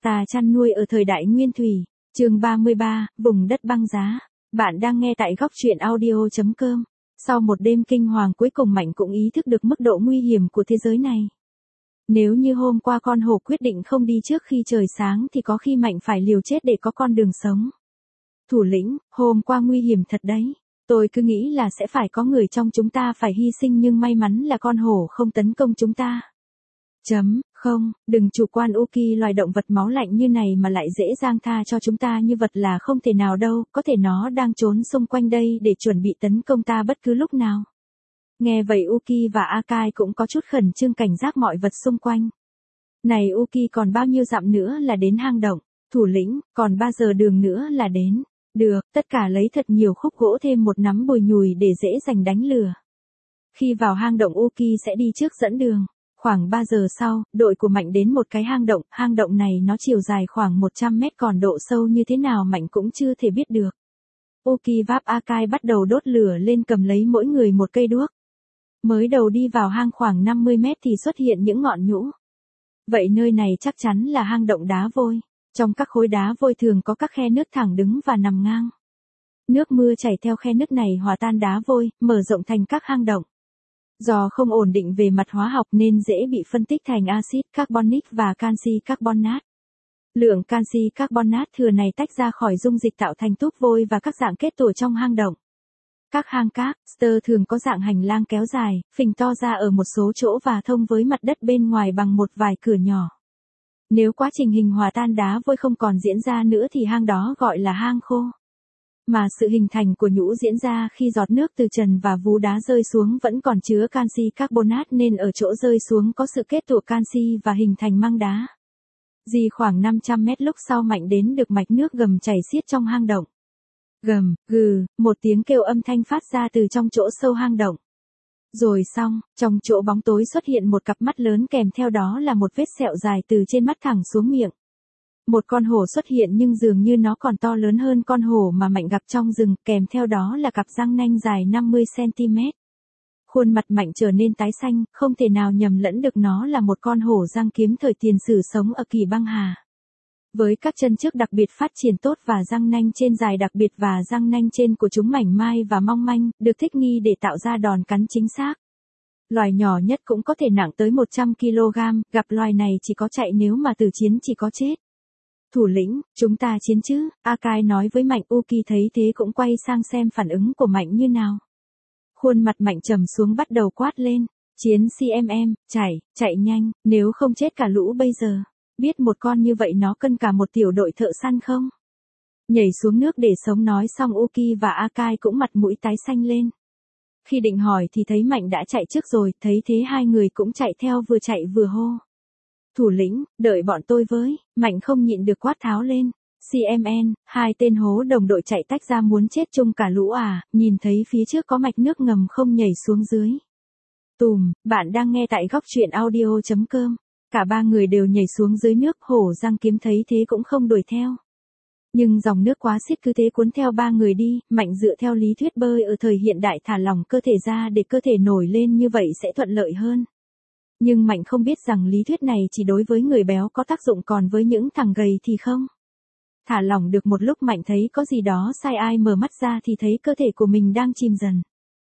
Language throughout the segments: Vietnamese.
Ta chăn nuôi ở thời đại nguyên thủy, chương 33, vùng đất băng giá. Bạn đang nghe tại góc truyện audio.com. Sau một đêm kinh hoàng cuối cùng Mạnh cũng ý thức được mức độ nguy hiểm của thế giới này. Nếu như hôm qua con hổ quyết định không đi trước khi trời sáng thì có khi Mạnh phải liều chết để có con đường sống. Thủ lĩnh, hôm qua nguy hiểm thật đấy. Tôi cứ nghĩ là sẽ phải có người trong chúng ta phải hy sinh nhưng may mắn là con hổ không tấn công chúng ta. Không, đừng chủ quan Uki, loài động vật máu lạnh như này mà lại dễ dàng tha cho chúng ta như vật là không thể nào đâu, có thể nó đang trốn xung quanh đây để chuẩn bị tấn công ta bất cứ lúc nào. Nghe vậy Uki và Akai cũng có chút khẩn trương cảnh giác mọi vật xung quanh. Này Uki, còn bao nhiêu dặm nữa là đến hang động? Thủ lĩnh, còn 3 giờ đường nữa là đến. Được, tất cả lấy thật nhiều khúc gỗ thêm một nắm bùi nhùi để dễ dành đánh lửa. Khi vào hang động Uki sẽ đi trước dẫn đường. Khoảng 3 giờ sau, đội của Mạnh đến một cái hang động này nó chiều dài khoảng 100 mét còn độ sâu như thế nào Mạnh cũng chưa thể biết được. Uki váp Akai bắt đầu đốt lửa lên, cầm lấy mỗi người một cây đuốc. Mới đầu đi vào hang khoảng 50 mét thì xuất hiện những ngọn nhũ. Vậy nơi này chắc chắn là hang động đá vôi. Trong các khối đá vôi thường có các khe nứt thẳng đứng và nằm ngang. Nước mưa chảy theo khe nứt này hòa tan đá vôi, mở rộng thành các hang động. Do không ổn định về mặt hóa học nên dễ bị phân tích thành axit carbonic và canxi carbonat. Lượng canxi carbonat thừa này tách ra khỏi dung dịch tạo thành túp vôi và các dạng kết tủa trong hang động. Các hang cát, thường có dạng hành lang kéo dài, phình to ra ở một số chỗ và thông với mặt đất bên ngoài bằng một vài cửa nhỏ. Nếu quá trình hình hòa tan đá vôi không còn diễn ra nữa thì hang đó gọi là hang khô. Mà sự hình thành của nhũ diễn ra khi giọt nước từ trần và vú đá rơi xuống vẫn còn chứa canxi carbonat nên ở chỗ rơi xuống có sự kết tủa canxi và hình thành măng đá. Khoảng 500 mét lúc sau Mạnh đến được mạch nước gầm chảy xiết trong hang động. Gầm, gừ, một tiếng kêu âm thanh phát ra từ trong chỗ sâu hang động. Rồi xong, trong chỗ bóng tối xuất hiện một cặp mắt lớn kèm theo đó là một vết sẹo dài từ trên mắt thẳng xuống miệng. Một con hổ xuất hiện nhưng dường như nó còn to lớn hơn con hổ mà Mạnh gặp trong rừng, kèm theo đó là cặp răng nanh dài 50 cm. Khuôn mặt Mạnh trở nên tái xanh, không thể nào nhầm lẫn được nó là một con hổ răng kiếm thời tiền sử sống ở kỳ băng hà. Với các chân trước đặc biệt phát triển tốt và răng nanh trên dài đặc biệt và răng nanh trên của chúng mảnh mai và mong manh, được thích nghi để tạo ra đòn cắn chính xác. Loài nhỏ nhất cũng có thể nặng tới 100 kg, gặp loài này chỉ có chạy nếu mà từ chiến chỉ có chết. Thủ lĩnh, chúng ta chiến chứ? Akai nói với Mạnh. Uki thấy thế cũng quay sang xem phản ứng của Mạnh như nào. Khuôn mặt Mạnh trầm xuống bắt đầu quát lên. Chiến chạy nhanh, nếu không chết cả lũ bây giờ. Biết một con như vậy nó cân cả một tiểu đội thợ săn không? Nhảy xuống nước để sống. Nói xong Uki và Akai cũng mặt mũi tái xanh lên. Khi định hỏi thì thấy Mạnh đã chạy trước rồi, thấy thế hai người cũng chạy theo, vừa chạy vừa hô. Thủ lĩnh, đợi bọn tôi với. Mạnh không nhịn được quát tháo lên. Hai tên hố đồng đội chạy tách ra muốn chết chung cả lũ à, nhìn thấy phía trước có mạch nước ngầm không nhảy xuống dưới. Bạn đang nghe tại góc truyện audio.com. Cả ba người đều nhảy xuống dưới nước, hổ răng kiếm thấy thế cũng không đuổi theo. Nhưng dòng nước quá xiết cứ thế cuốn theo ba người đi. Mạnh dựa theo lý thuyết bơi ở thời hiện đại thả lỏng cơ thể ra để cơ thể nổi lên như vậy sẽ thuận lợi hơn. Nhưng Mạnh không biết rằng lý thuyết này chỉ đối với người béo có tác dụng, còn với những thằng gầy thì không. Thả lỏng được một lúc Mạnh thấy có gì đó sai, ai mở mắt ra thì thấy cơ thể của mình đang chìm dần.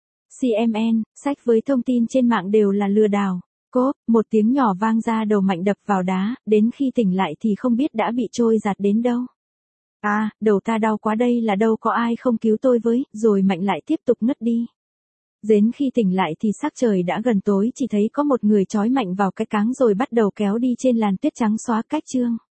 Sách với thông tin trên mạng đều là lừa đảo. Cốp, một tiếng nhỏ vang ra, đầu Mạnh đập vào đá, đến khi tỉnh lại thì không biết đã bị trôi giạt đến đâu. Đầu ta đau quá, đây là đâu, có ai không cứu tôi với, rồi Mạnh lại tiếp tục ngất đi. Đến khi tỉnh lại thì sắc trời đã gần tối, chỉ thấy có một người trói Mạnh vào cái cáng rồi bắt đầu kéo đi trên làn tuyết trắng xóa cách chương.